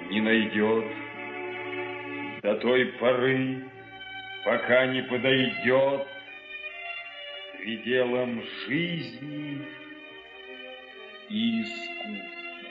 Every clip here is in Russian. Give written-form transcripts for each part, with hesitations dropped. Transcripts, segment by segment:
не найдет до той поры, пока не подойдет пределом жизни и искусства.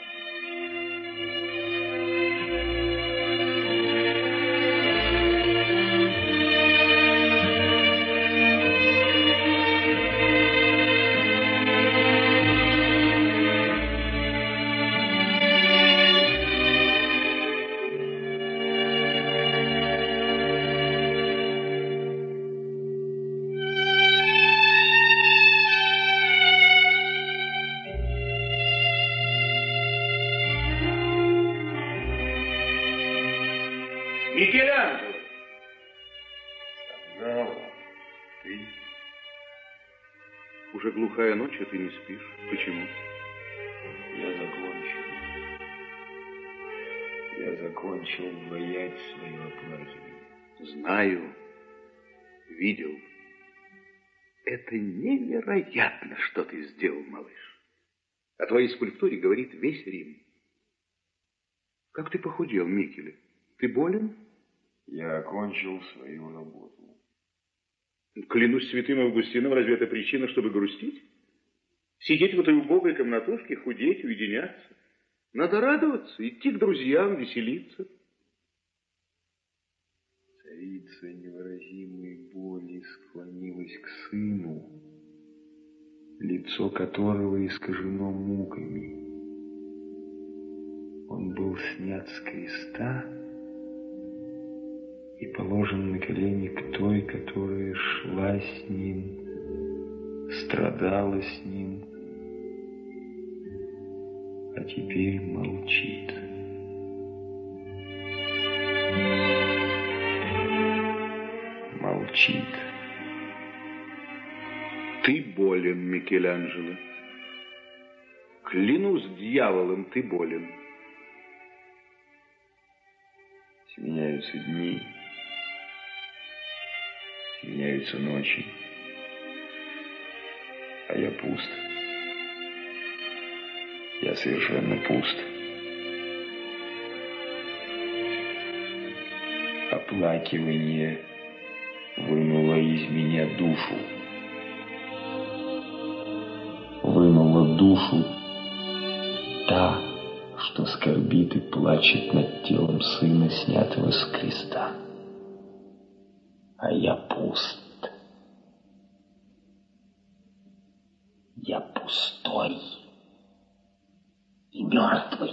Микеланджело. Сангало, ты? Уже глухая ночь, а ты не спишь. Почему? Я закончил воять свое оплакивание. Знаю, видел. Это невероятно, что ты сделал, малыш. О твоей скульптуре говорит весь Рим. Как ты похудел, Микеле? Ты болен? Я окончил свою работу. Клянусь святым Августином, разве это причина, чтобы грустить? Сидеть в этой убогой комнатушке, худеть, уединяться? Надо радоваться, идти к друзьям, веселиться. Царица невыразимой боли склонилась к сыну, лицо которого искажено муками. Он был снят с креста и положен на колени к той, которая шла с ним, страдала с ним, а теперь молчит. Молчит. Ты болен, Микеланджело. Клянусь дьяволом, ты болен. Сменяются дни, сменяются ночи, а я пуст. Я совершенно пуст. Оплакивание вынуло из меня душу. Вынула душу та, что скорбит и плачет над телом сына, снятого с креста. А я пуст. Я пустой и мертвый.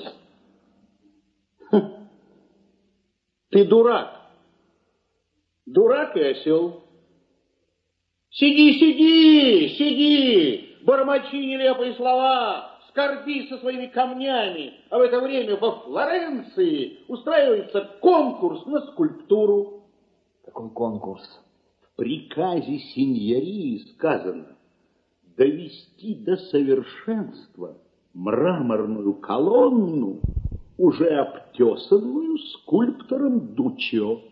Ты дурак. Дурак и осел. Сиди, сиди, сиди, бормочи нелепые слова, скорби со своими камнями, а в это время во Флоренции устраивается конкурс на скульптуру. Какой конкурс? В приказе синьории сказано довести до совершенства мраморную колонну, уже обтесанную скульптором Дуччо.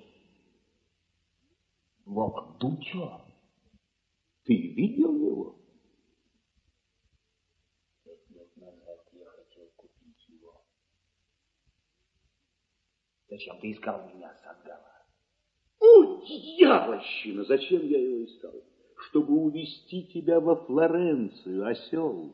Вот Дуччо? Ты видел его? 5 лет назад я хотел купить его. Зачем ты искал меня, Сангало? О, дьявольщина! Зачем я его искал? Чтобы увезти тебя во Флоренцию, осел.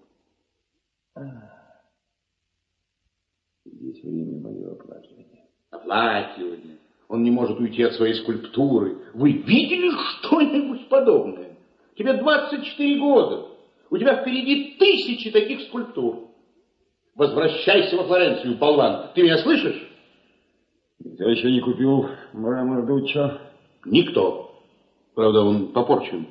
Здесь время мое оплакивание. Оплакивание. Он не может уйти от своей скульптуры. Вы видели что-нибудь подобное? Тебе 24 года. У тебя впереди 1000 таких скульптур. Возвращайся во Флоренцию, болван. Ты меня слышишь? Никто еще не купил мрамор Дуччо? Никто. Правда, он попорчен.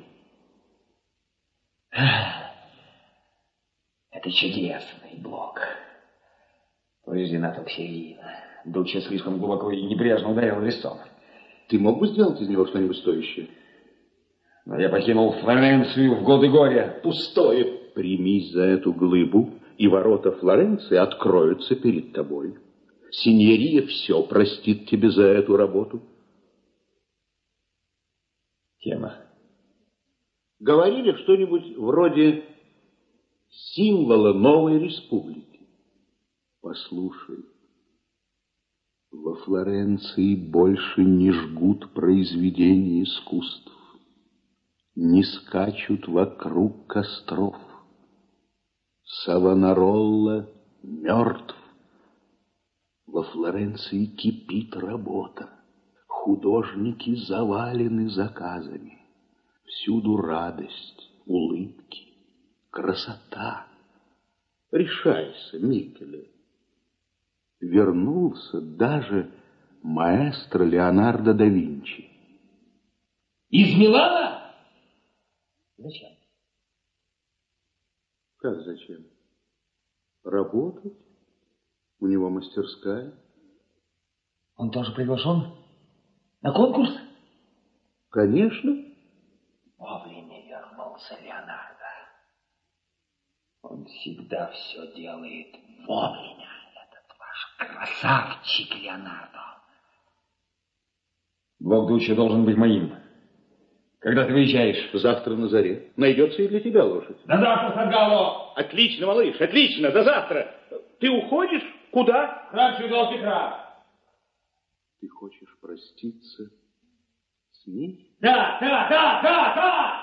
Это чудесный блок. Повреждена токсерина. Дуччо слишком глубоко и небрежно ударил резцом. Ты мог бы сделать из него что-нибудь стоящее? Но я покинул Флоренцию в годы горя. Пустое. Примись за эту глыбу, и ворота Флоренции откроются перед тобой. Синьория все простит тебе за эту работу. Тема. Говорили что-нибудь вроде символа новой республики. Послушай. Во Флоренции больше не жгут произведений искусств, не скачут вокруг костров. Савонаролла мертв. Во Флоренции кипит работа. Художники завалены заказами. Всюду радость, улыбки, красота. Решайся, Микеле. Вернулся даже маэстро Леонардо да Винчи. Из Милана? Зачем? Как зачем? Работать? У него мастерская. Он тоже приглашен? На конкурс? Конечно. Вовремя вернулся Леонардо. Он всегда все делает вовремя. Этот ваш красавчик Леонардо. Блок Дуччо должен быть моим. Когда ты выезжаешь? Завтра на заре. Найдется и для тебя лошадь. До завтра, Сангало! Отлично, малыш, отлично, до завтра. Ты уходишь? Куда? Храм Святого Петра. Ты хочешь проститься с ней? Да!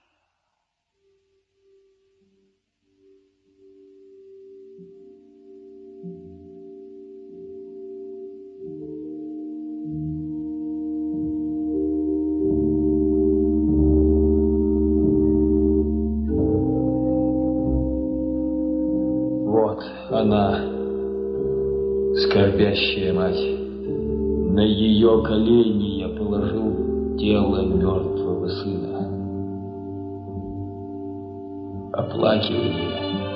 Вот она, скорбящая мать. На ее колени я положил тело мертвого сына. Оплакивание.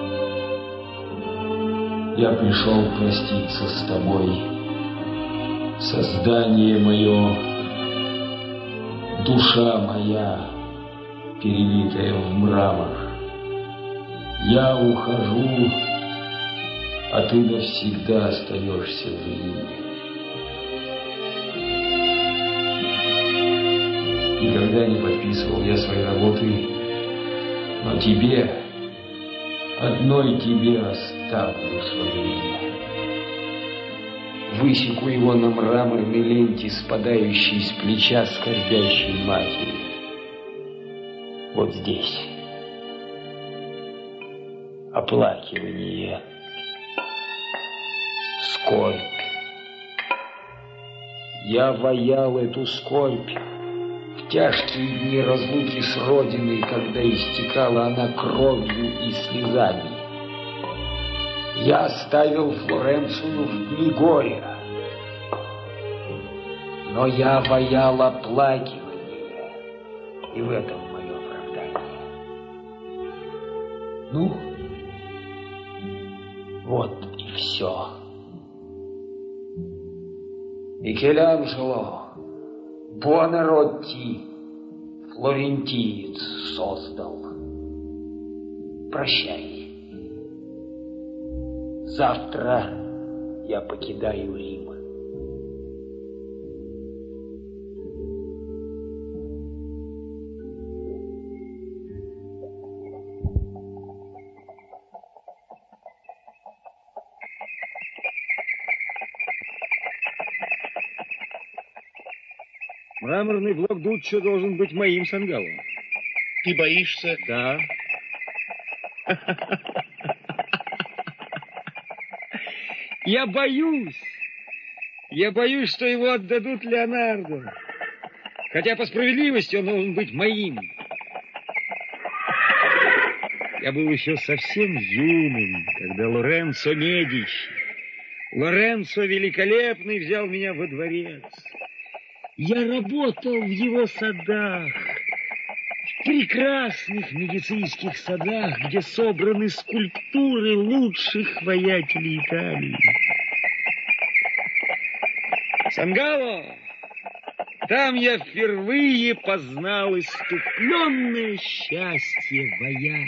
Я пришел проститься с тобой, создание мое, душа моя, перелитая в мрамор. Я ухожу, а ты навсегда остаешься в Риме. Никогда не подписывал я свои работы, но тебе, одной тебе оставлю свое имя. Высеку его на мраморной ленте, спадающей с плеча скорбящей матери. Вот здесь. Оплакивание. Скорбь. Я ваял эту скорбь в тяжкие дни разлуки с родиной, когда истекала она кровью и слезами. Я оставил Флоренцию в дни горя, но я ваял оплакивание, и в этом мое оправдание. Ну, вот и все. Микеланджело Буонаротти, флорентиец, создал. Прощай. Завтра я покидаю Рим. Мраморный блок Дуччо должен быть моим, Сангало. Ты боишься? Да. Я боюсь. Я боюсь, что его отдадут Леонардо. Хотя по справедливости он должен быть моим. Я был еще совсем юным, когда Лоренцо Медичи, Лоренцо Великолепный, взял меня во дворец. Я работал в его садах, в прекрасных медицинских садах, где собраны скульптуры лучших воятелей Италии. Сангало, там я впервые познал иступленное счастье воять.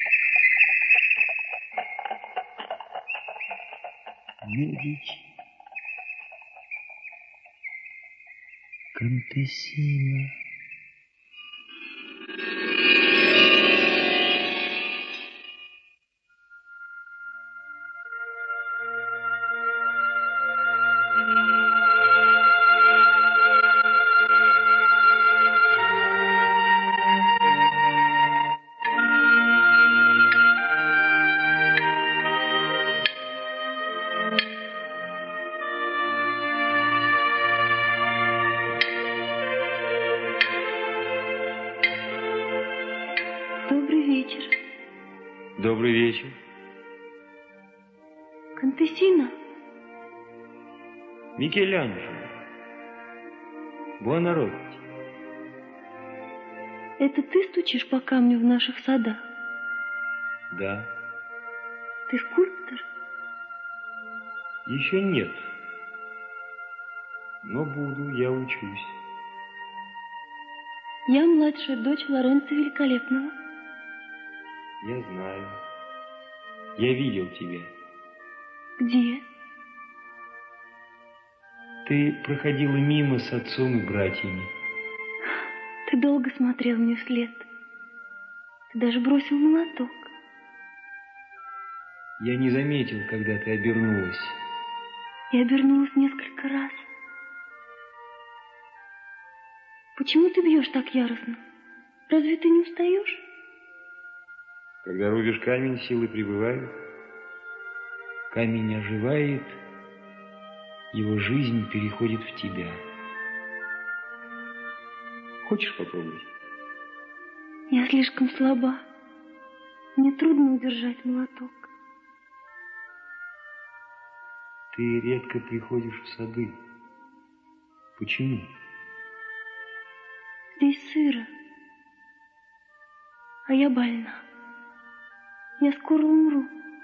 Медичи. Контессина. вечер. Добрый вечер. Контессина. Микеланджело. Буонаротти. Это ты стучишь по камню в наших садах? Да. Ты скульптор? Еще нет. Но буду, я учусь. Я младшая дочь Лоренцо Великолепного. Я знаю. Я видел тебя. Где? Ты проходила мимо с отцом и братьями. Ты долго смотрел мне вслед. Ты даже бросил молоток. Я не заметил, когда ты обернулась. Я обернулась несколько раз. Почему ты бьешь так яростно? Разве ты не устаешь? Когда рубишь камень, силы прибывают. Камень оживает, его жизнь переходит в тебя. Хочешь попробовать? Я слишком слаба. Мне трудно удержать молоток. Ты редко приходишь в сады. Почему? Здесь сыро. А я больна. Я скоро умру.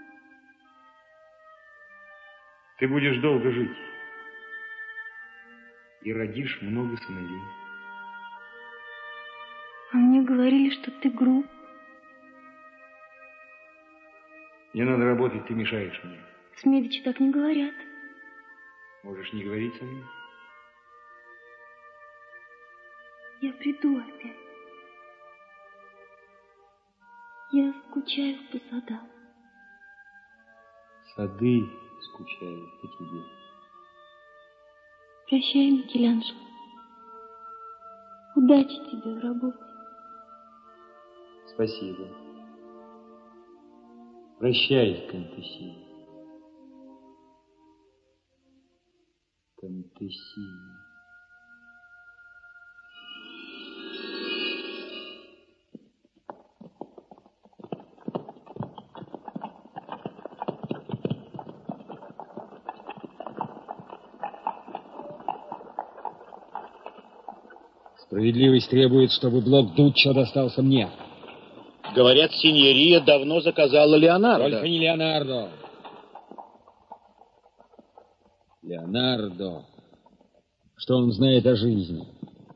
Ты будешь долго жить. И родишь много сыновей. А мне говорили, что ты груб. Мне надо работать, ты мешаешь мне. С Медичи так не говорят. Можешь не говорить со мной? Я приду опять. Я скучаю по садам. Сады скучают по тебе. Прощай, Микеланджело. Удачи тебе в работе. Спасибо. Прощай, Контессина. Контессина. Справедливость требует, чтобы блок Дуччо достался мне. Говорят, синьория давно заказала Леонардо. Только не Леонардо. Леонардо. Что он знает о жизни?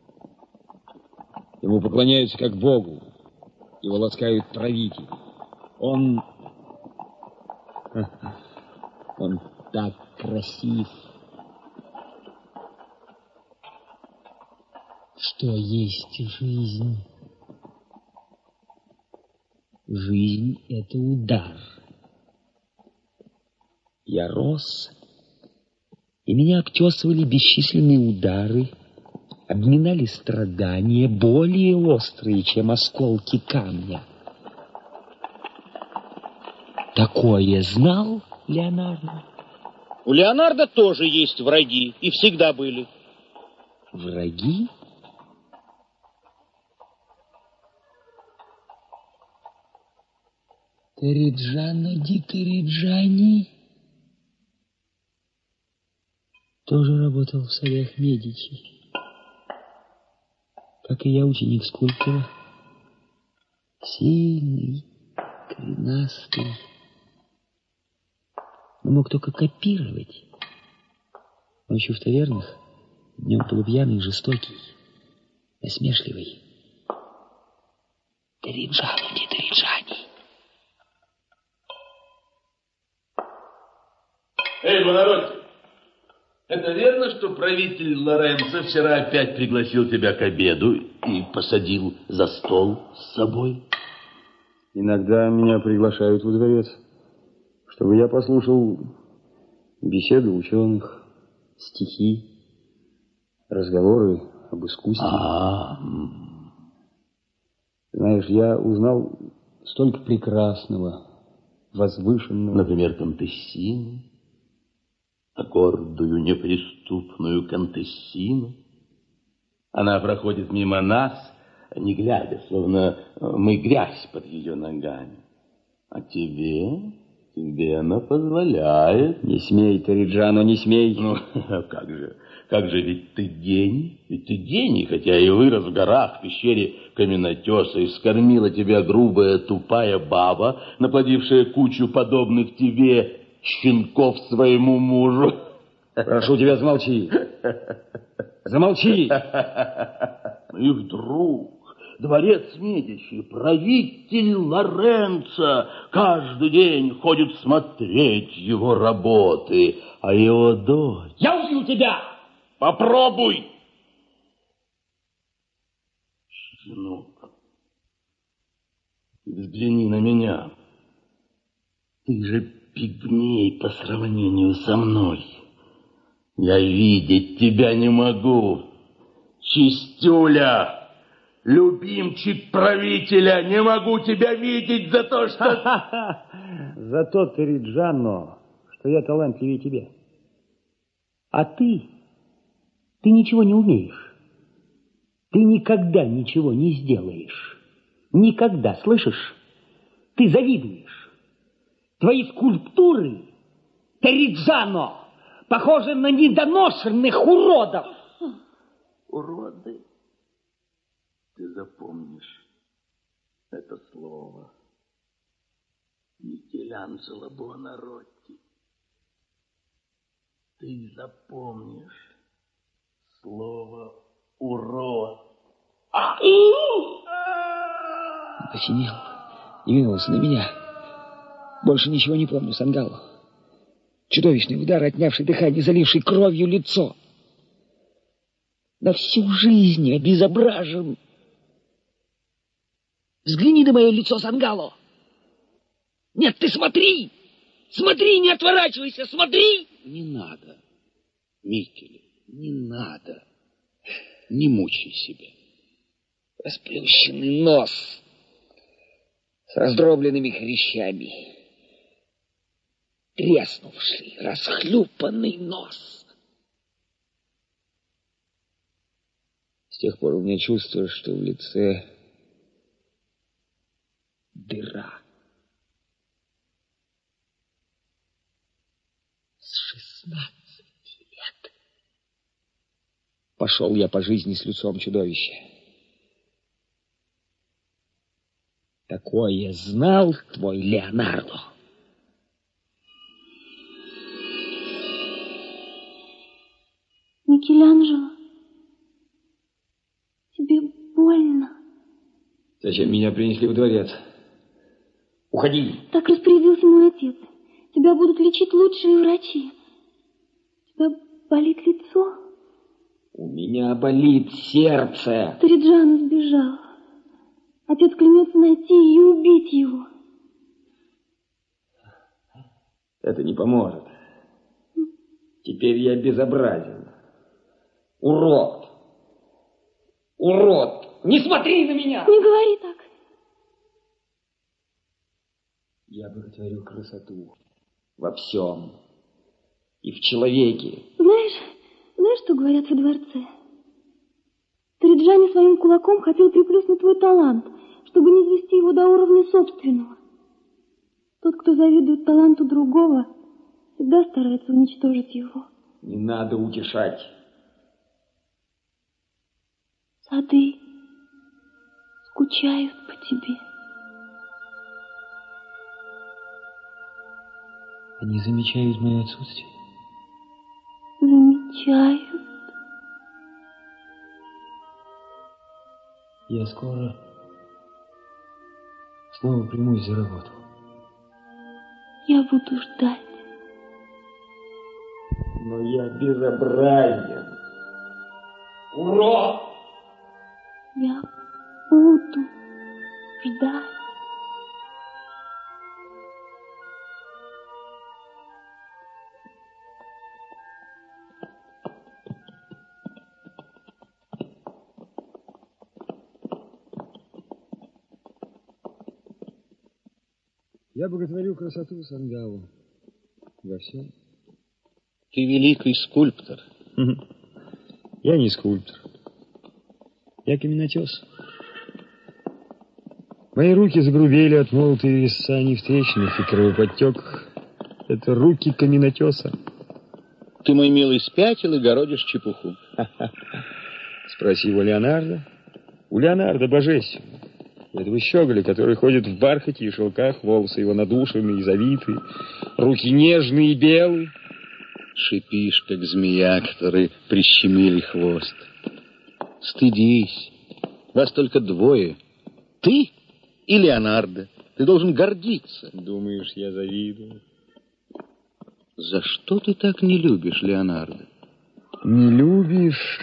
Ему поклоняются как Богу. Его ласкают правители. Он так красив. Что есть жизнь? Жизнь — это удар. Я рос, и меня обтесывали бесчисленные удары, обминали страдания, более острые, чем осколки камня. Такое знал Леонардо? У Леонардо тоже есть враги, и всегда были. Враги? Торриджано ди Торриджани тоже работал в садах Медичи. Как и я, ученик скульптора. Сильный, коренастый. Но мог только копировать. Ночью в тавернах, днем полупьяный, жестокий, насмешливый. Торриджано ди Торриджани. Эй, Буонаротти, это верно, что правитель Лоренцо вчера опять пригласил тебя к обеду и посадил за стол с собой? Иногда меня приглашают во дворец, чтобы я послушал беседы ученых, стихи, разговоры об искусстве. Знаешь, я узнал столько прекрасного, возвышенного. Например, Контессину, гордую, неприступную Контессину. Она проходит мимо нас, не глядя, словно мы грязь под ее ногами. А тебе она позволяет. Не смей, Ториджано, не смей. Ну, как же, ведь ты гений. Ведь ты гений, хотя и вырос в горах, в пещере каменотеса, и вскормила тебя грубая, тупая баба, наплодившая кучу подобных тебе щенков своему мужу. Прошу тебя, замолчи. Замолчи. И вдруг дворец Медичи, правитель Лоренцо, каждый день ходит смотреть его работы, а его дочь... Я убью тебя! Попробуй! Щенок, взгляни на меня. Ты же пигмей по сравнению со мной. Я видеть тебя не могу. Чистюля, любимчик правителя, не могу тебя видеть за то, что... За то, Ториджано, что я талантливее тебя. А ты ничего не умеешь. Ты никогда ничего не сделаешь. Никогда, слышишь? Ты завидуешь. Твои скульптуры, Ториджано, похожи на недоношенных уродов. Уроды? Ты запомнишь это слово. Микеланджело Буонаротти. Ты запомнишь слово урод. Посинел и двинулся на меня. Больше ничего не помню, Сангало. Чудовищный удар, отнявший дыхание, заливший кровью лицо. На всю жизнь обезображен. Взгляни на мое лицо, Сангало. Нет, ты смотри! Смотри, не отворачивайся, смотри! Не надо, Микеле, не надо. Не мучай себя. Расплющенный нос с раздробленными хрящами. Треснувший, расхлюпанный нос. С тех пор у меня чувство, что в лице дыра. С 16 лет пошел я по жизни с лицом чудовища. Такое знал твой Леонардо. Микеланджело, тебе больно? Зачем меня принесли в дворец? Уходи. Так распорядился мой отец. Тебя будут лечить лучшие врачи. У тебя болит лицо? У меня болит сердце. Ториджано сбежал. Отец клянется найти и убить его. Это не поможет. Теперь я безобразен. Урод! Урод! Не смотри на меня! Не говори так. Я боготворю красоту во всем. И в человеке. Знаешь, что говорят во дворце? Ториджано своим кулаком хотел приплюснуть твой талант, чтобы не звести его до уровня собственного. Тот, кто завидует таланту другого, всегда старается уничтожить его. Не надо утешать. Сады скучают по тебе. Они замечают мое отсутствие. Замечают. Я скоро снова примусь за работу. Я буду ждать. Но я безобразен. Урод! Я буду ждать. Я боготворю красоту Сангало во всем. Ты великий скульптор. Я не скульптор. Я каменотес. Мои руки загрубели от молотые висаний в трещинах и кровоподтеках. Это руки каменотеса. Ты, мой милый, спятил и городишь чепуху. Спроси у Леонардо. У Леонардо божественно. У этого щеголя, который ходит в бархате и шелках, волосы его надушенные и завитые, руки нежные и белые. Шипишь, как змея, которой прищемили хвост. Стыдись. Вас только двое. Ты и Леонардо. Ты должен гордиться. Думаешь, я завидую? За что ты так не любишь Леонардо? Не любишь?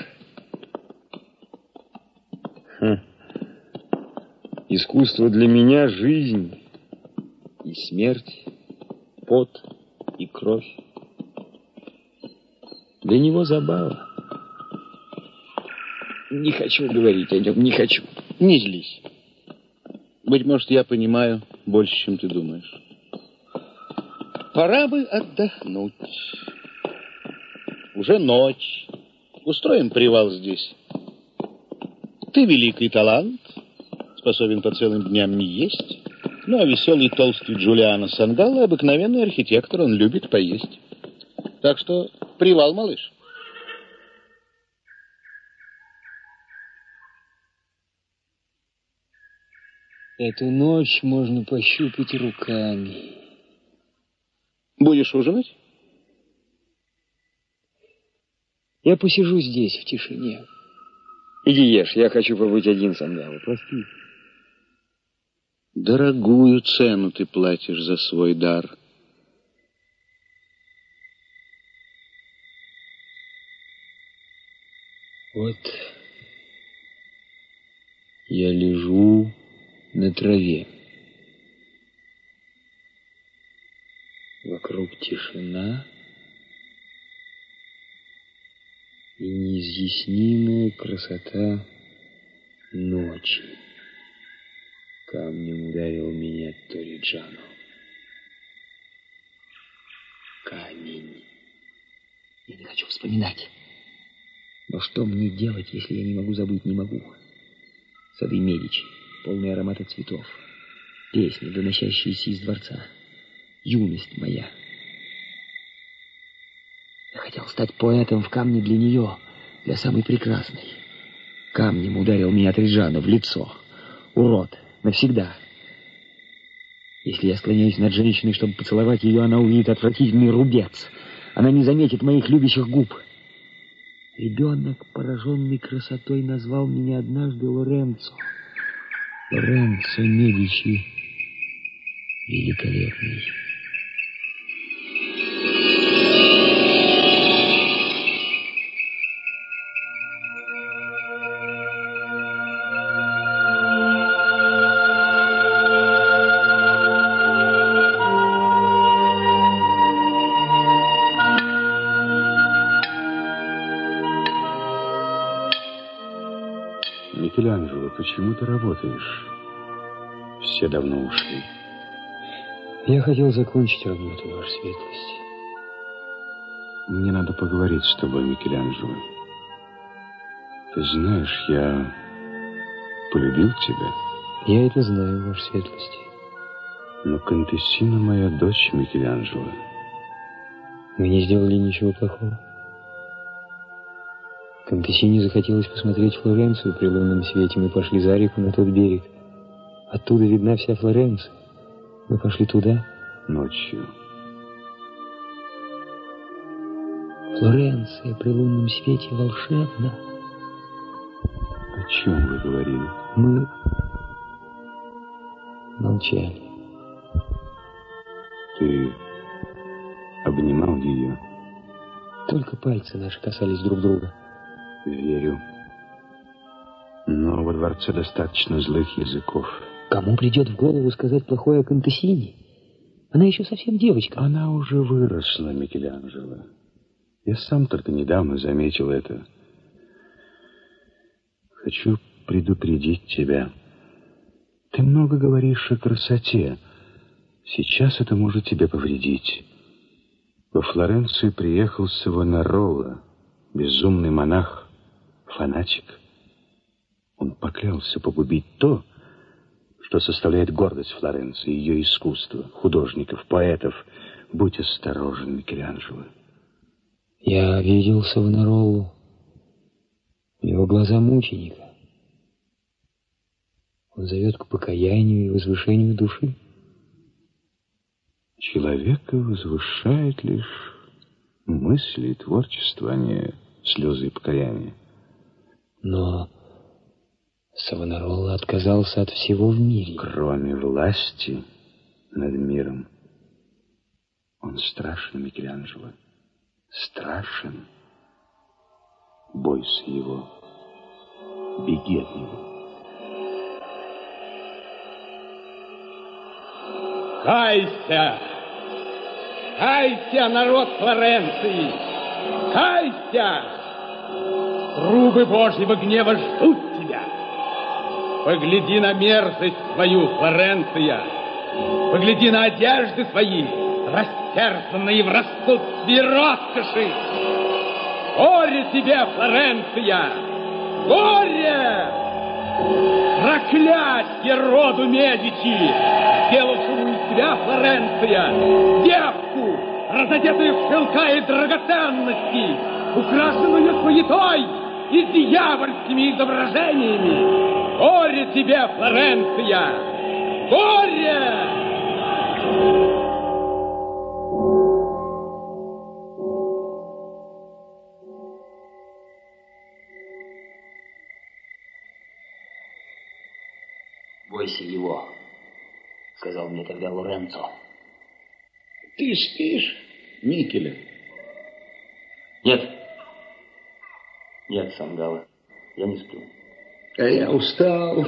Искусство для меня — жизнь и смерть, пот и кровь. Для него забава. Не хочу говорить о нем, не хочу. Не злись. Быть может, я понимаю больше, чем ты думаешь. Пора бы отдохнуть. Уже ночь. Устроим привал здесь. Ты великий талант, способен по целым дням не есть. Ну, а веселый толстый Джулиано Сандалло — обыкновенный архитектор, он любит поесть. Так что привал, малыш. Эту ночь можно пощупать руками. Будешь ужинать? Я посижу здесь, в тишине. Иди ешь, я хочу побыть один, Сандалло, прости. Дорогую цену ты платишь за свой дар. Вот я лежу на траве. Вокруг тишина и неизъяснимая красота ночи. Камнем ударил меня Ториджано. Камень. Я не хочу вспоминать. Но что мне делать, если я не могу забыть, не могу? Сады Медичи, полные аромата цветов. Песни, доносящиеся из дворца. Юность моя. Я хотел стать поэтом в камне для нее, для самой прекрасной. Камнем ударил меня Ториджано в лицо. Урод, навсегда. Если я склоняюсь над женщиной, чтобы поцеловать ее, она увидит отвратительный рубец. Она не заметит моих любящих губ. Ребенок, пораженный красотой, назвал меня однажды Лоренцо. Лоренцо Медичи великолепный. Микеланджело, почему ты работаешь? Все давно ушли. Я хотел закончить работу, Ваша Светлость. Мне надо поговорить с тобой, Микеланджело. Ты знаешь, я полюбил тебя. Я это знаю, Ваша Светлость. Но Контессина моя дочь, Микеланджело. Вы не сделали ничего плохого. Контессине захотелось посмотреть Флоренцию при лунном свете. Мы пошли за реку на тот берег. Оттуда видна вся Флоренция. Мы пошли туда. Ночью. Флоренция при лунном свете волшебна. О чем вы говорили? Мы молчали. Ты обнимал ее? Только пальцы наши касались друг друга. Верю. Но во дворце достаточно злых языков. Кому придет в голову сказать плохое о Контессине? Она еще совсем девочка. Она уже выросла, Микеланджело. Я сам только недавно заметил это. Хочу предупредить тебя. Ты много говоришь о красоте. Сейчас это может тебе повредить. Во Флоренцию приехал Савонарола, безумный монах, фанатик. Он поклялся погубить то, что составляет гордость Флоренции, ее искусство, художников, поэтов. Будь осторожен, Микеланджело. Я видел Савонаролу. У него глаза мученика. Он зовет к покаянию и возвышению души. Человека возвышает лишь мысли и творчество, а не слезы и покаяния. Но Савонарола отказался от всего в мире. Кроме власти над миром. Он страшен, Микеланджело. Страшен. Бойся его. Беги от него. Кайся! Кайся, народ Флоренции! Кайся! Трубы Божьего гнева ждут тебя. Погляди на мерзость свою, Флоренция. Погляди на одежды свои, растерзанные в распутстве роскоши. Горе тебе, Флоренция! Горе! Проклятье роду Медичи, сделавшему из тебя, Флоренция, девку, разодетую в шелка и драгоценности, украшенную суетой и дьявольскими изображениями. Горе тебе, Флоренция! Горе! «Бойся его», — сказал мне тогда Лоренцо. Ты спишь, Микеле? Нет. Нет, Сангало, я не сплю. А я устал.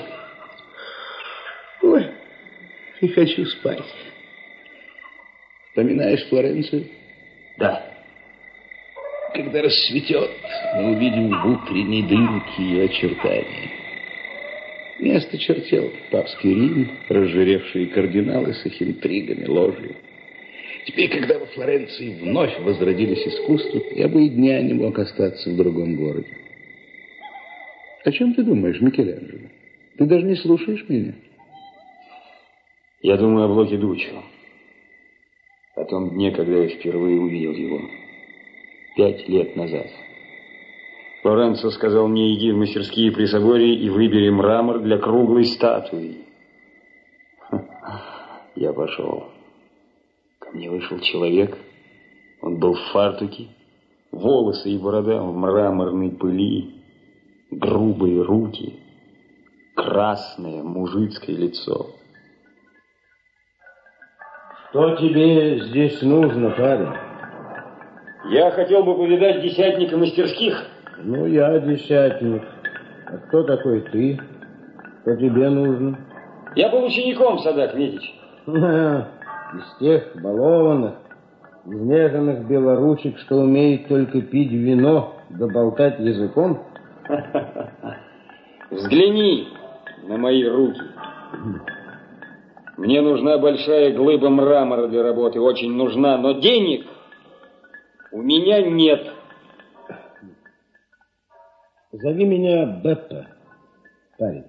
Ой, и хочу спать. Вспоминаешь Флоренцию? Да. Когда рассветет, мы увидим в утренней дымке ее очертания. Место чертел, папский Рим, разжиревшие кардиналы с их интригами, ложью. Теперь, когда во Флоренции вновь возродились искусства, я бы и дня не мог остаться в другом городе. О чем ты думаешь, Микеланджело? Ты даже не слушаешь меня? Я думаю о Блоке Дуччо. О том дне, когда я впервые увидел его. 5 лет назад. Лоренцо сказал мне: иди в мастерские при соборе и выбери мрамор для круглой статуи. Я пошел. Ко мне вышел человек. Он был в фартуке, волосы и борода в мраморной пыли, грубые руки, красное мужицкое лицо. Что тебе здесь нужно, парень? Я хотел бы повидать десятника мастерских. Ну, я десятник. А кто такой ты? Что тебе нужно? Я был учеником, Садак Медич. Из тех балованных, изнеженных белоручек, что умеют только пить вино да болтать языком? Взгляни на мои руки. Мне нужна большая глыба мрамора для работы, очень нужна, но денег у меня нет. Зови меня Беппе, парень.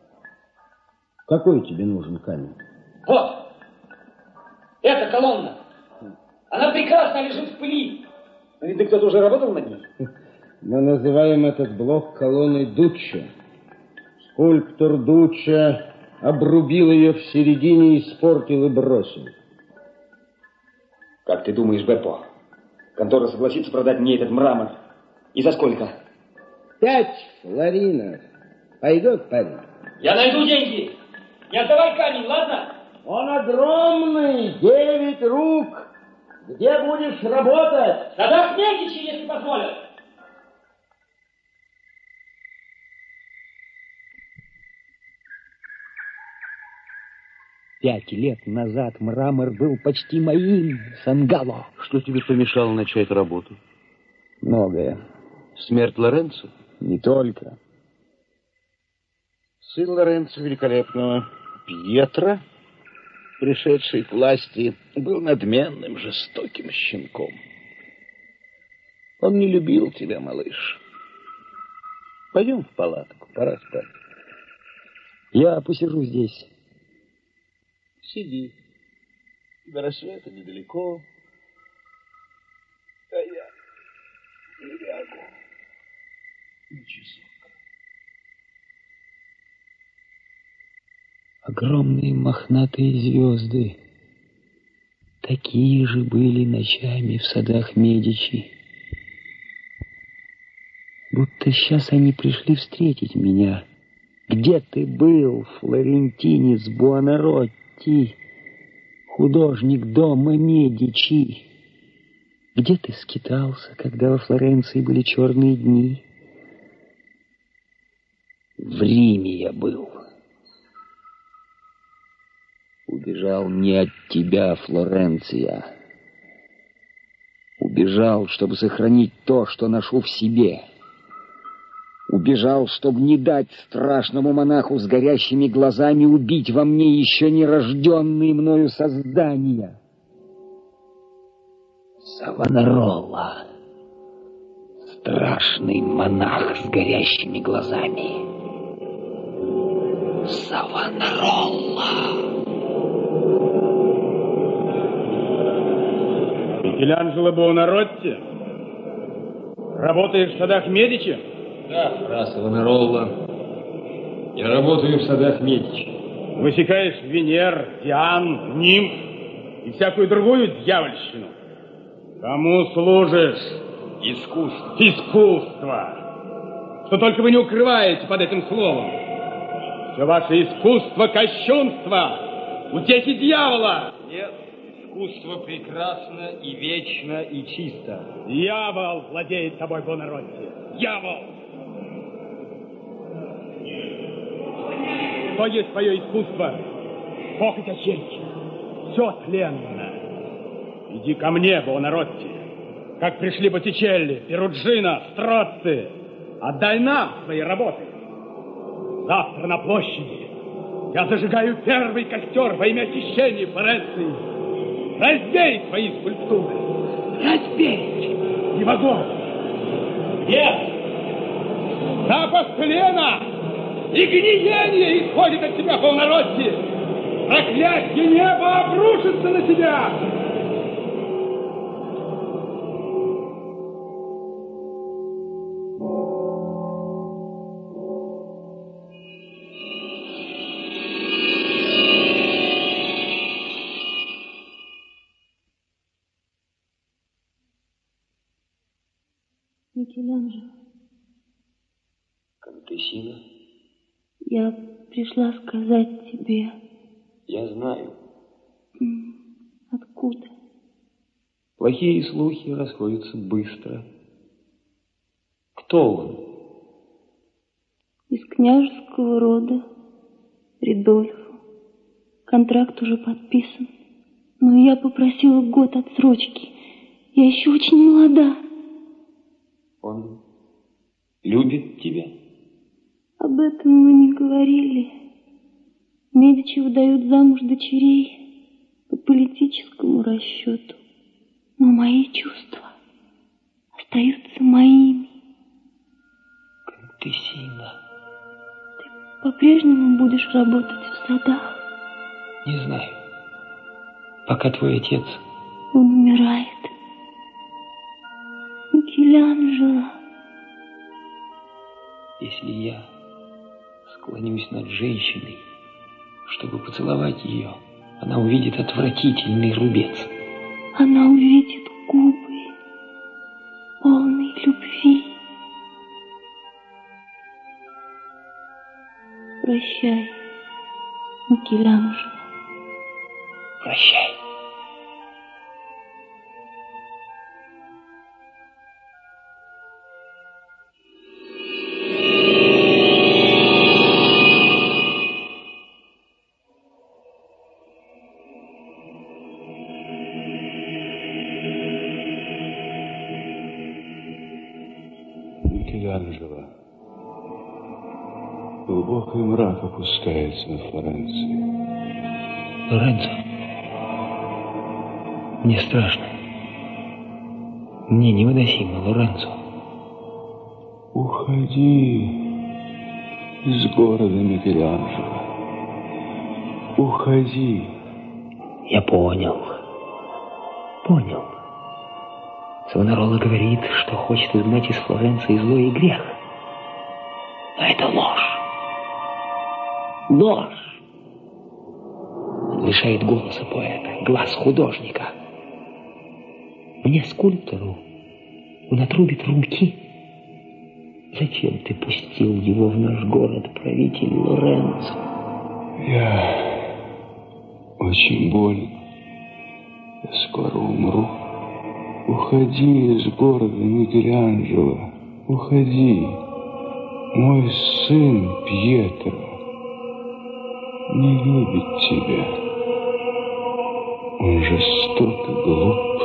Какой тебе нужен камень? Вот, эта колонна. Она прекрасно лежит в пыли. Видно, кто-то уже работал над ней. Мы называем этот блок колонной Дуччо. Скульптор Дуччо обрубил ее в середине, испортил и бросил. Как ты думаешь, Беппо, контора согласится продать мне этот мрамор? И за сколько? 5 флоринов. Пойдет, парень? Я найду деньги. Не отдавай камень, ладно? Он огромный, 9 рук. Где будешь работать? Садак Медичи, если позволят. Пять лет назад мрамор был почти моим, Сангало. Что тебе помешало начать работу? Многое. Смерть Лоренцо? Не только. Сын Лоренцо великолепного, Пьетро, пришедший к власти, был надменным, жестоким щенком. Он не любил тебя, малыш. Пойдем в палатку, пора спать. Я посижу здесь. Сиди. До рассвета недалеко. А я лягу на часок. Огромные мохнатые звезды такие же были ночами в садах Медичи. Будто сейчас они пришли встретить меня. Где ты был, флорентинец Буонаротти, художник дома Медичи? Где ты скитался, когда во Флоренции были черные дни? В Риме я был. Убежал не от тебя, Флоренция. Убежал, чтобы сохранить то, что ношу в себе. Убежал, чтобы не дать страшному монаху с горящими глазами убить во мне еще нерожденные мною создания. Савонарола, страшный монах с горящими глазами. Савонарола. Микеланджело Буонаротти? Работаешь в садах Медичи? Да, фра Савонарола. Я работаю в садах Медичи. Высекаешь Венер, Диан, нимф и всякую другую дьявольщину. Кому служишь? Искусство. Искусство. Что только вы не укрываете под этим словом. Все ваше искусство — кощунство, утехи дьявола. Нет, искусство прекрасно и вечно и чисто. Дьявол владеет тобой, Буонаротти. Дьявол. Что есть твое искусство? Похоть очей. Все тленно. Иди ко мне, Буонаротти. Как пришли Боттичелли, Перуджино, Строцци. Отдай нам свои работы. Завтра на площади я зажигаю первый костер во имя очищения Флоренции. Разбей свои скульптуры. Разбей. И в огонь. Нет. Запах тлена и гниение исходит от тебя, Буонаротти. Проклятье неба обрушится на тебя. Микеланджело. Контессина, Я пришла сказать тебе. я знаю. Откуда? Плохие слухи расходятся быстро. Кто он? Из княжеского рода. Ридольфо. Контракт уже подписан. Но я попросила год отсрочки. Я еще очень молода. Он любит тебя? Об этом мы не говорили. Медичи выдают замуж дочерей по политическому расчету. Но мои чувства остаются моими. Контессина. Ты по-прежнему будешь работать в садах? Не знаю. Пока твой отец... Он умирает. Микеланджело. Если я склонюсь над женщиной, чтобы поцеловать ее, она увидит отвратительный рубец. Она увидит губы, полные любви. Прощай, Микеланджело. Прощай. Микеланджело. Глубокий мрак опускается на Флоренцию. Лоренцо, мне страшно. Мне невыносимо, Лоренцо. Уходи из города, Микеланджело. Уходи. Я понял. Савонарола говорит, что хочет изгнать из Флоренции зло и грех. Но это ложь. Ложь. Он лишает голоса поэта, глаз художника. Мне, скульптору, он отрубит руки. Зачем ты пустил его в наш город, правитель Лоренцо? Я очень болен. Я скоро умру. Уходи из города, Микеланджело. Уходи. Мой сын Пьетро не любит тебя. Он жесток и глуп.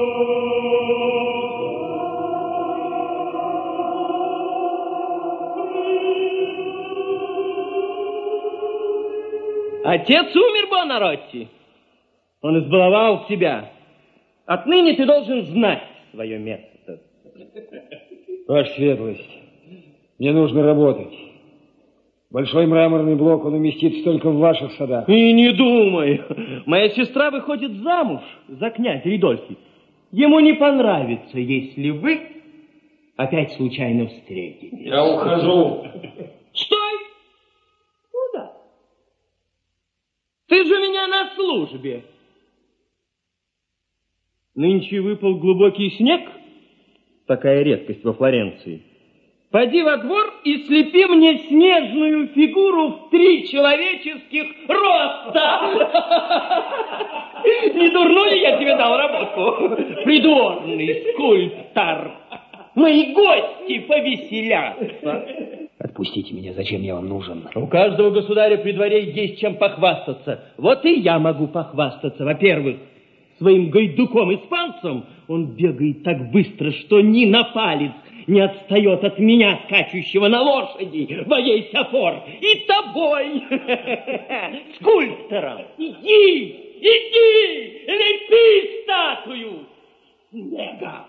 Отец умер, Буонаротти. Он избаловал тебя. Отныне ты должен знать свое место. Ваша светлость, мне нужно работать. Большой мраморный блок, он уместится только в ваших садах. И не думай. Моя сестра выходит замуж за князя Ридольфи. Ему не понравится, если вы опять случайно встретитесь. Я ухожу. Стой! Куда? Ты же у меня на службе. Нынче выпал глубокий снег. Такая редкость во Флоренции. Пойди во двор и слепи мне снежную фигуру в 3 человеческих роста. Не дурную ли я тебе дал работу? Придворный скульптор. Мои гости повеселятся. Отпустите меня, зачем я вам нужен? У каждого государя при дворе есть чем похвастаться. Вот и я могу похвастаться. Во-первых, своим гайдуком-испанцем. Он бегает так быстро, что ни на палец не отстает от меня, скачущего на лошади, боясь опор. И тобой, скульптором, иди, лепи статую снега.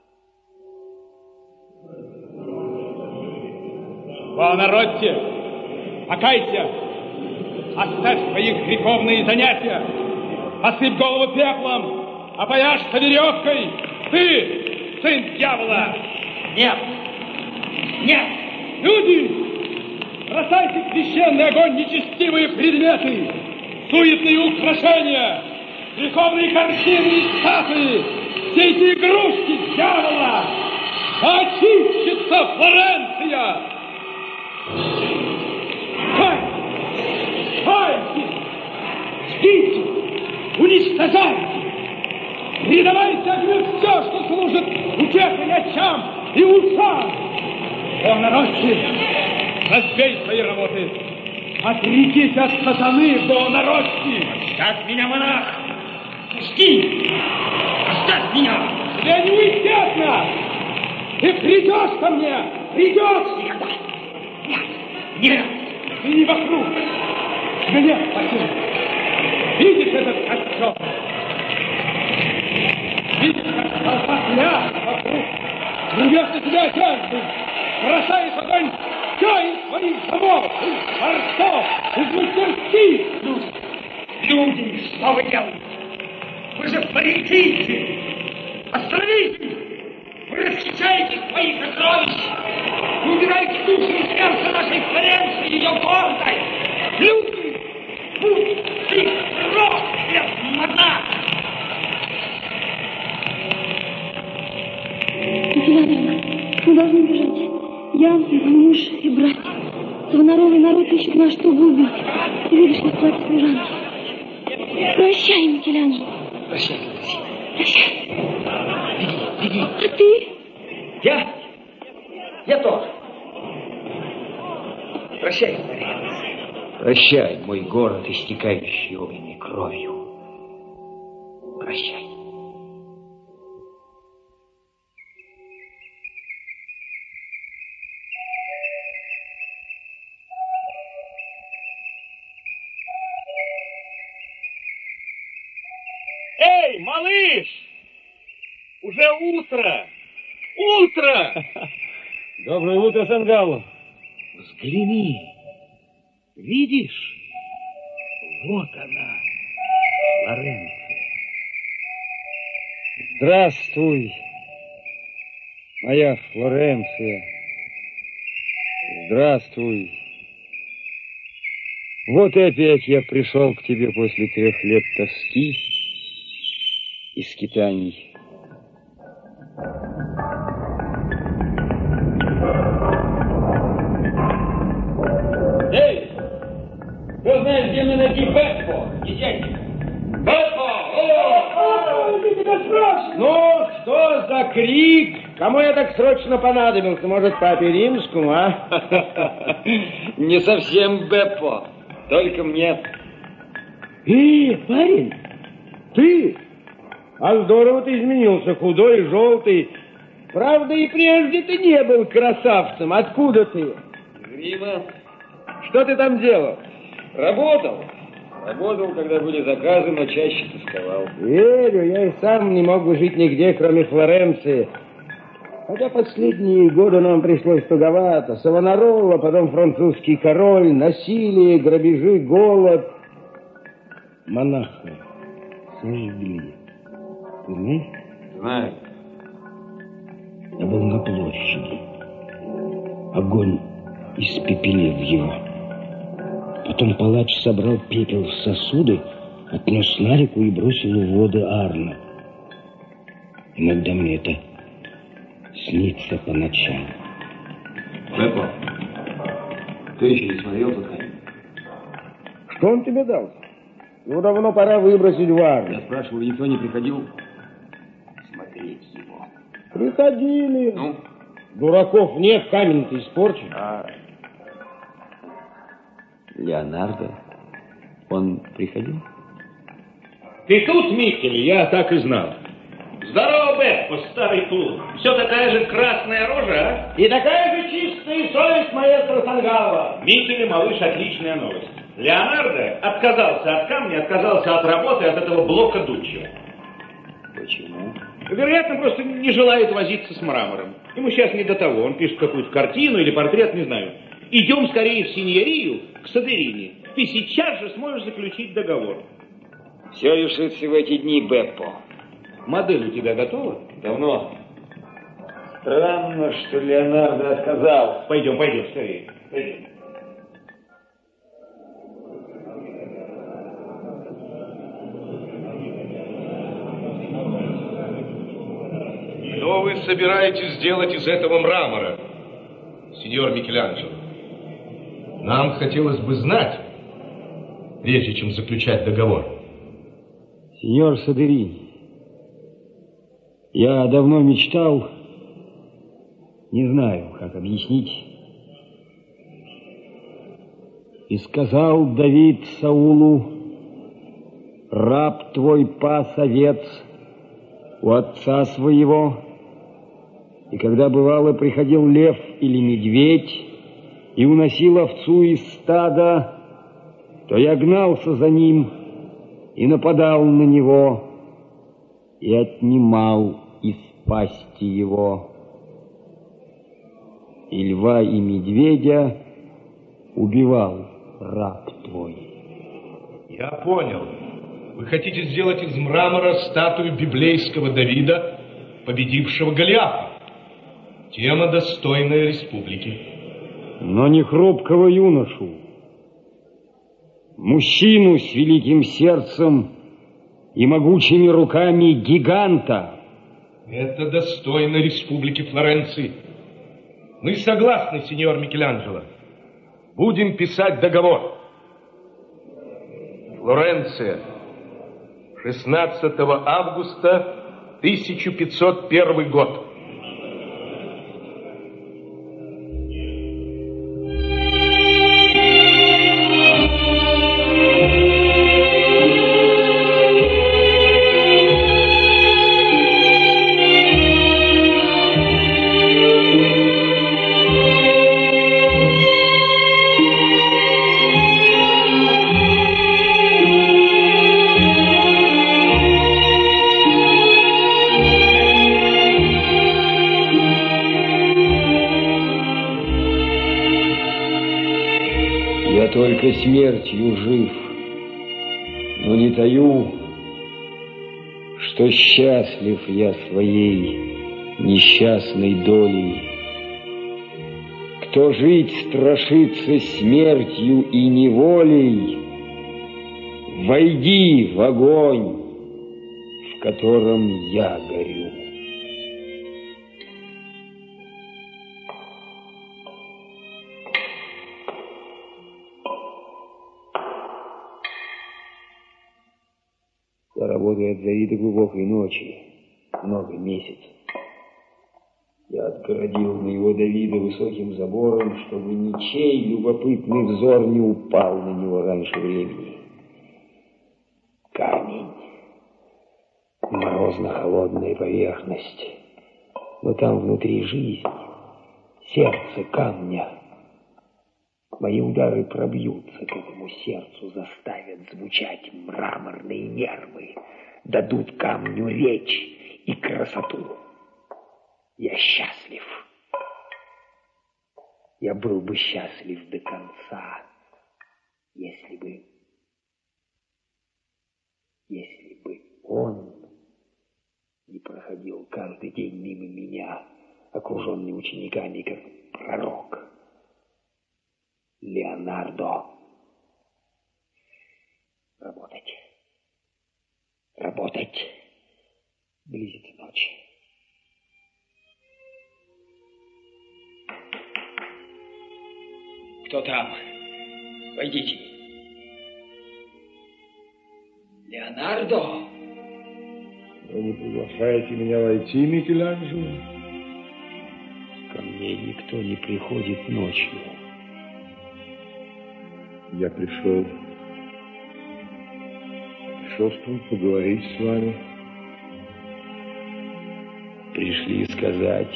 Буонаротти, покайся, оставь свои греховные занятия, осыпь голову пеплом, опояшься веревкой. Ты, сын дьявола! Нет! Нет! Люди! Бросайте в священный огонь нечестивые предметы, суетные украшения, греховные картины и статуи, все эти игрушки дьявола! Очистится Флоренция! Стойте! Жгите! Уничтожайте! Передавайте огню все, что служит утехой очам и ушам! Буонаротти, разбей свои работы! Отрекись от сатаны, Буонаротти! Оставь меня, монах! Пусти! Оставь меня! Тебе не уйти от нас! Ты придешь ко мне! Придешь! Никогда! Нет! Ты не вокруг! Тебя нет, Василий! Видишь этот костер? Видишь, как толпа пляж вокруг? Рвет на тебя каждый! Бросает в огонь все из своих домов, из дворцов, из мастерских! Люди, что вы делаете? Вы же паритите! Остановитесь! Вы расхищаете свои сокровища! Вы убираете душу и сердце нашей Флоренции, ее гордой! Люди! Будь ты проклят, монах! Микеланджело, мы должны бежать. Я, мой муж и братья. Савонаролый народ ищет нас, чтобы убить. Ты видишь, как плачут служанки. Прощай, Микеланджело. Прощай, Луси. Прощай. Беги. А ты? Я тоже. Прощай, Флоренция. Прощай, мой город, истекающий огненной кровью. Прощай. Эй, малыш! Уже утро! Утро! Доброе утро, Сангалу. Взгляни. Видишь? Вот она. Флоренция. Здравствуй, моя Флоренция. Здравствуй. Вот и опять я пришел к тебе после 3 лет тоски и скитаний. Эй! Кто знает, где мне найти Беппо? Езжайте! Беппо! Ну, что за крик? Кому я так срочно понадобился? Может, папе Римскому, а? Не совсем Беппо, только мне. Парень, ты? А здорово ты изменился, худой и желтый. Правда, и прежде ты не был красавцем. Откуда ты? Рима. Что ты там делал? Работал, когда были заказы, но чаще тосковал. Верю, я и сам не мог бы жить нигде, кроме Флоренции. Хотя последние годы нам пришлось туговато. Савонарола, потом французский король, насилие, грабежи, голод. Монахи сожгли. Ты знаешь? Знаю. Я был на площади. Огонь испепелил его. Потом палач собрал пепел в сосуды, отнес на реку и бросил в воды Арно. Иногда мне это снится по ночам. Беппо, ты еще не смотрел тот камень? Что он тебе дал? Его давно пора выбросить в Арно. Я спрашивал, никто не приходил смотреть его. Приходили. Ну? Дураков нет, камень-то испорчен. Леонардо, он приходил? Ты тут, Микель? Я так и знал. Здорово, Беппо, старый плут. Все такая же красная рожа, а? И такая же чистая совесть, маэстро Сангало. Микеле, малыш, отличная новость. Леонардо отказался от камня, отказался от работы, от этого блока Дуччо. Почему? Вероятно, просто не желает возиться с мрамором. Ему сейчас не до того. Он пишет какую-то картину или портрет, не знаю. Идем скорее в синьорию, к Содерини. Ты сейчас же сможешь заключить договор. Все решится в эти дни, Беппо. Модель у тебя готова? Давно. Странно, что Леонардо отказался. Пойдем, скорее. Пойдем. Что вы собираетесь сделать из этого мрамора, сеньор Микеланджело? Нам хотелось бы знать, прежде чем заключать договор. Сеньор Содерини, я давно мечтал, не знаю, как объяснить. И сказал Давид Саулу: раб твой пас овец у отца своего, и когда бывало приходил лев или медведь и уносил овцу из стада, то я гнался за ним и нападал на него и отнимал из пасти его. И льва и медведя убивал раб твой. Я понял. Вы хотите сделать из мрамора статую библейского Давида, победившего Голиафа. Тема, достойная республики. Но не хрупкого юношу. Мужчину с великим сердцем и могучими руками гиганта. Это достойно республики Флоренции. Мы согласны, сеньор Микеланджело. Будем писать договор. Флоренция, 16 августа 1501 год. Только смертью жив, но не таю что счастлив я своей несчастной долей. Кто жить страшится смертью и неволей, войди в огонь, в котором я горю. Я работаю от зари до глубокой ночи, много месяцев. Я отгородил моего Давида высоким забором, чтобы ничей любопытный взор не упал на него раньше времени. Камень, морозно-холодная поверхность, но там внутри жизнь, сердце камня. Мои удары пробьются к этому сердцу, заставят звучать мраморные нервы, дадут камню речь и красоту. Я счастлив. Я был бы счастлив до конца, если бы он не проходил каждый день мимо меня, окруженный учениками, как пророк. Леонардо. Работать. Работать. Близится ночь. Кто там? Войдите. Леонардо? Вы не приглашаете меня войти, Микеланджело? Ко мне никто не приходит ночью. Я пришел, чтобы поговорить с вами. Пришли сказать,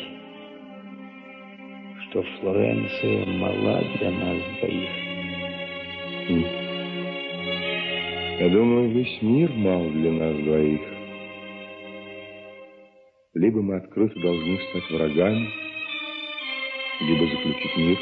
что Флоренция мала для нас двоих. Я думаю, весь мир мал для нас двоих. Либо мы открыто должны стать врагами, либо заключить мир.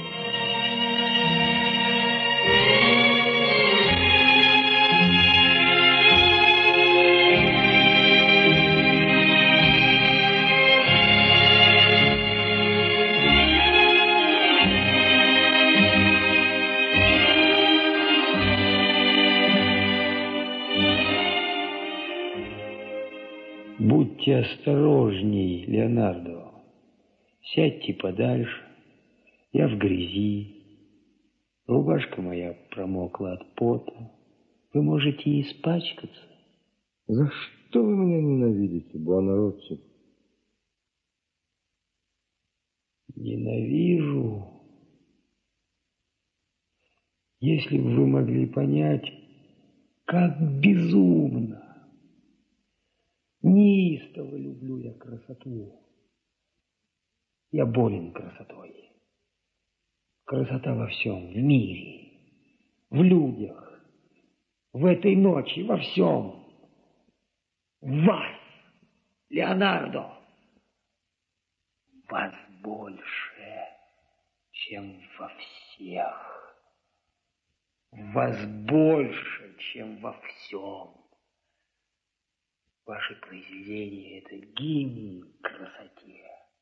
Будьте осторожней, Леонардо. Сядьте подальше. Я в грязи. Рубашка моя промокла от пота. Вы можете испачкаться. За что вы меня ненавидите, Буонаротти? Ненавижу. Если бы вы могли понять, как безумно, неистово люблю я красоту. Я болен красотой. Красота во всем, в мире, в людях, в этой ночи, во всем. В вас, Леонардо. Вас больше, чем во всех. Вас больше, чем во всем. Ваши произведения — это гимн красоте.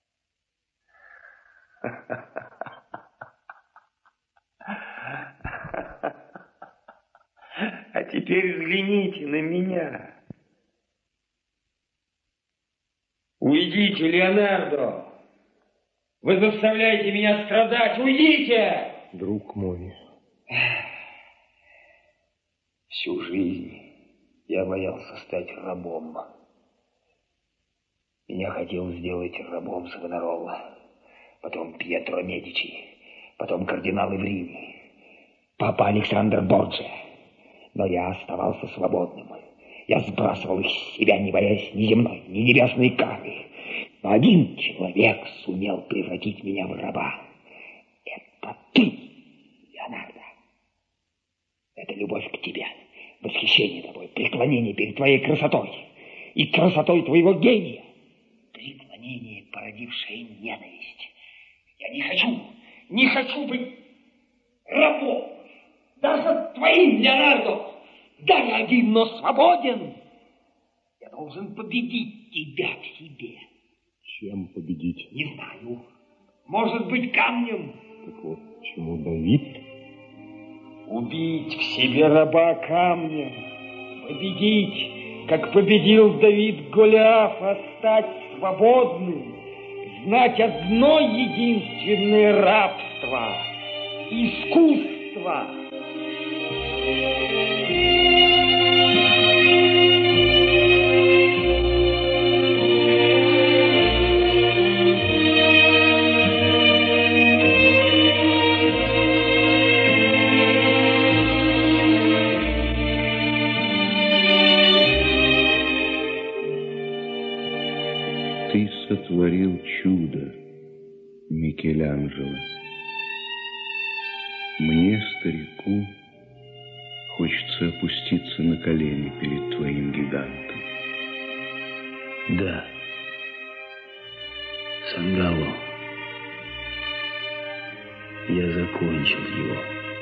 А теперь взгляните на меня. Уйдите, Леонардо. Вы заставляете меня страдать. Уйдите! Друг мой. Всю жизнь я боялся стать рабом. Меня хотел сделать рабом Савонарола, потом Пьетро Медичи, потом кардиналы в Риме, папа Александр Борджиа. Но я оставался свободным. Я сбрасывал их с себя, не боясь ни земной, ни небесной кары. Но один человек сумел превратить меня в раба. Это ты, Леонардо. Это любовь к тебе, восхищение тобой, преклонение перед твоей красотой и красотой твоего гения. Преклонение, породившее ненависть. Я не хочу быть рабом. Даже твоим, Леонардо. Да, я один, но свободен. Я должен победить тебя к себе. Чем победить? Не знаю. Может быть, камнем. Так вот, почему Давид? Убить к себе раба камнем, победить, как победил Давид Голиафа, стать свободным, знать одно единственное рабство — искусство. Ты сотворил чудо, Микеланджело. Мне, старику, хочется опуститься на колени перед твоим гигантом. Да. Сангало. Я закончил его.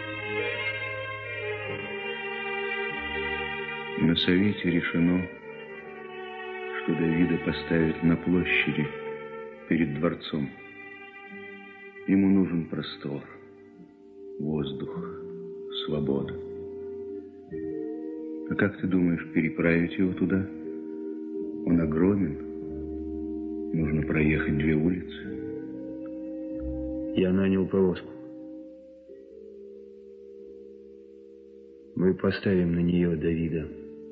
На совете решено, что Давида поставят на площади перед дворцом. Ему нужен простор, воздух, свобода. А как ты думаешь переправить его туда? Он огромен. Нужно проехать 2 улицы. Я нанял повозку. Мы поставим на нее Давида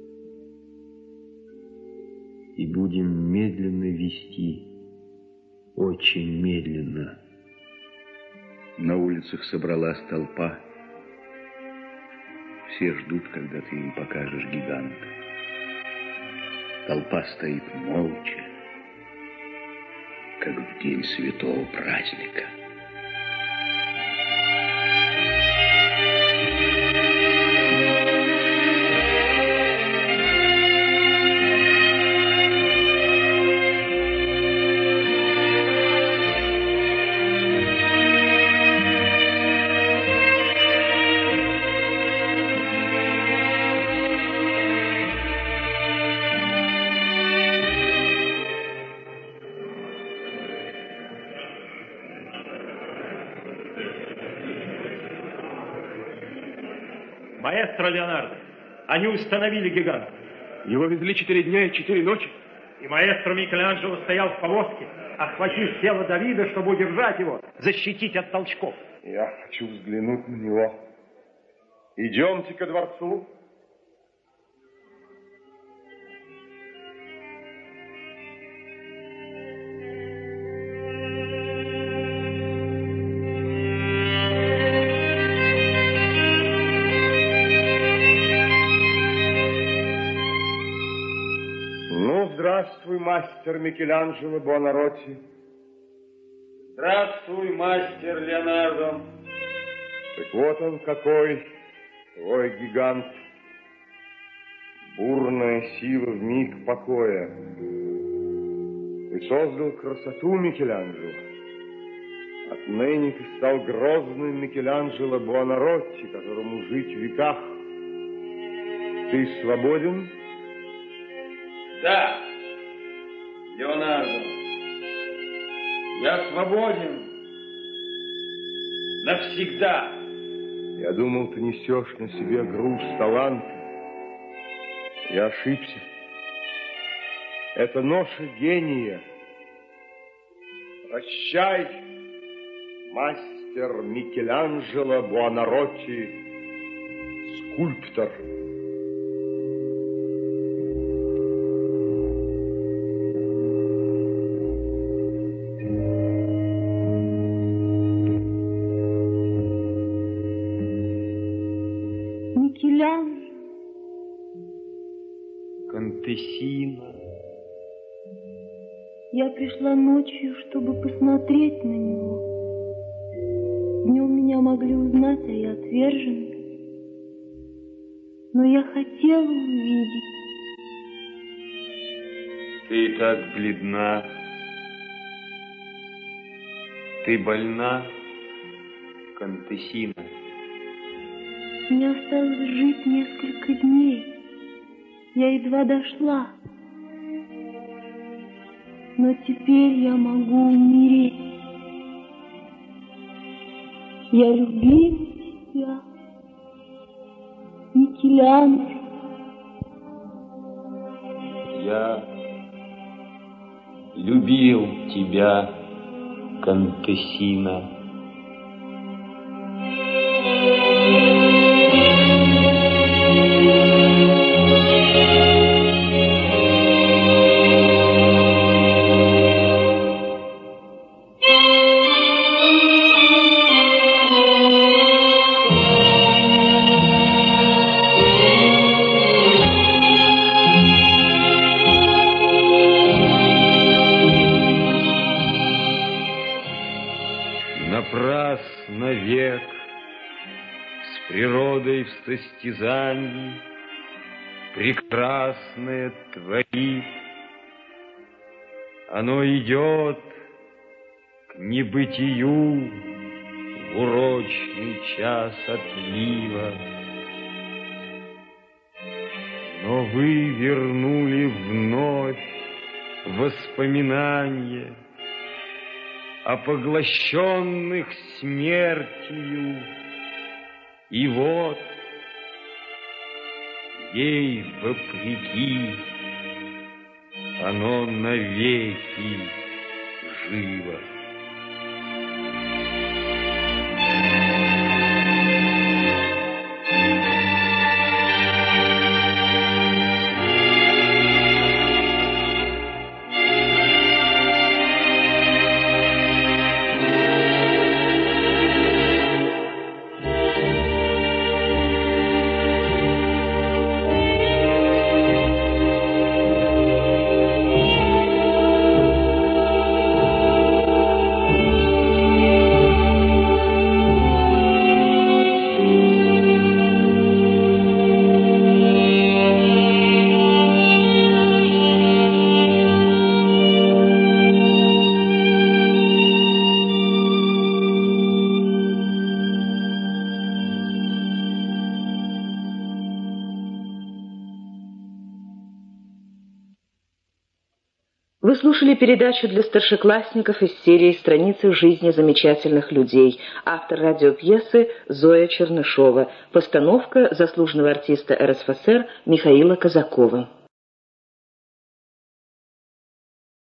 и будем медленно вести, очень медленно. На улицах собралась толпа. Все ждут, когда ты им покажешь гиганта. Толпа стоит молча, как в день святого праздника. Маэстро Леонардо, они установили гиганта. Его везли 4 дня и 4 ночи. И маэстро Микеланджело стоял в повозке, охватив тело Давида, чтобы удержать его, защитить от толчков. Я хочу взглянуть на него. Идемте ко дворцу. Здравствуй, мастер Микеланджело Буонаротти. Здравствуй, мастер Леонардо. Так вот он какой, твой гигант. Бурная сила в миг покоя. Ты создал красоту, Микеланджело. Отныне ты стал грозным Микеланджело Буонаротти, которому жить в веках. Ты свободен? Да, Леонардо, я свободен навсегда. Я думал, ты несешь на себе груз таланта. Я ошибся. Это ноша гения. Прощай, мастер Микеланджело Буонаротти, скульптор. Контессина. Я пришла ночью, чтобы посмотреть на него. Днем меня могли узнать, а я отвержена. Но я хотела увидеть. Ты так бледна. Ты больна, Контессина. Мне осталось жить несколько дней. Я едва дошла. Но теперь я могу умереть. Я любил тебя, Микеланджело. Я любил тебя, Контессина. Напрасно век с природой в состязании прекрасное творит. Оно идет к небытию в урочный час отлива. Но вы вернули вновь воспоминания о поглощенных смертью, и вот ей вопреки оно навеки живо. Вы слушали передачу для старшеклассников из серии «Страницы жизни замечательных людей». Автор радиопьесы Зоя Чернышова. Постановка заслуженного артиста РСФСР Михаила Казакова.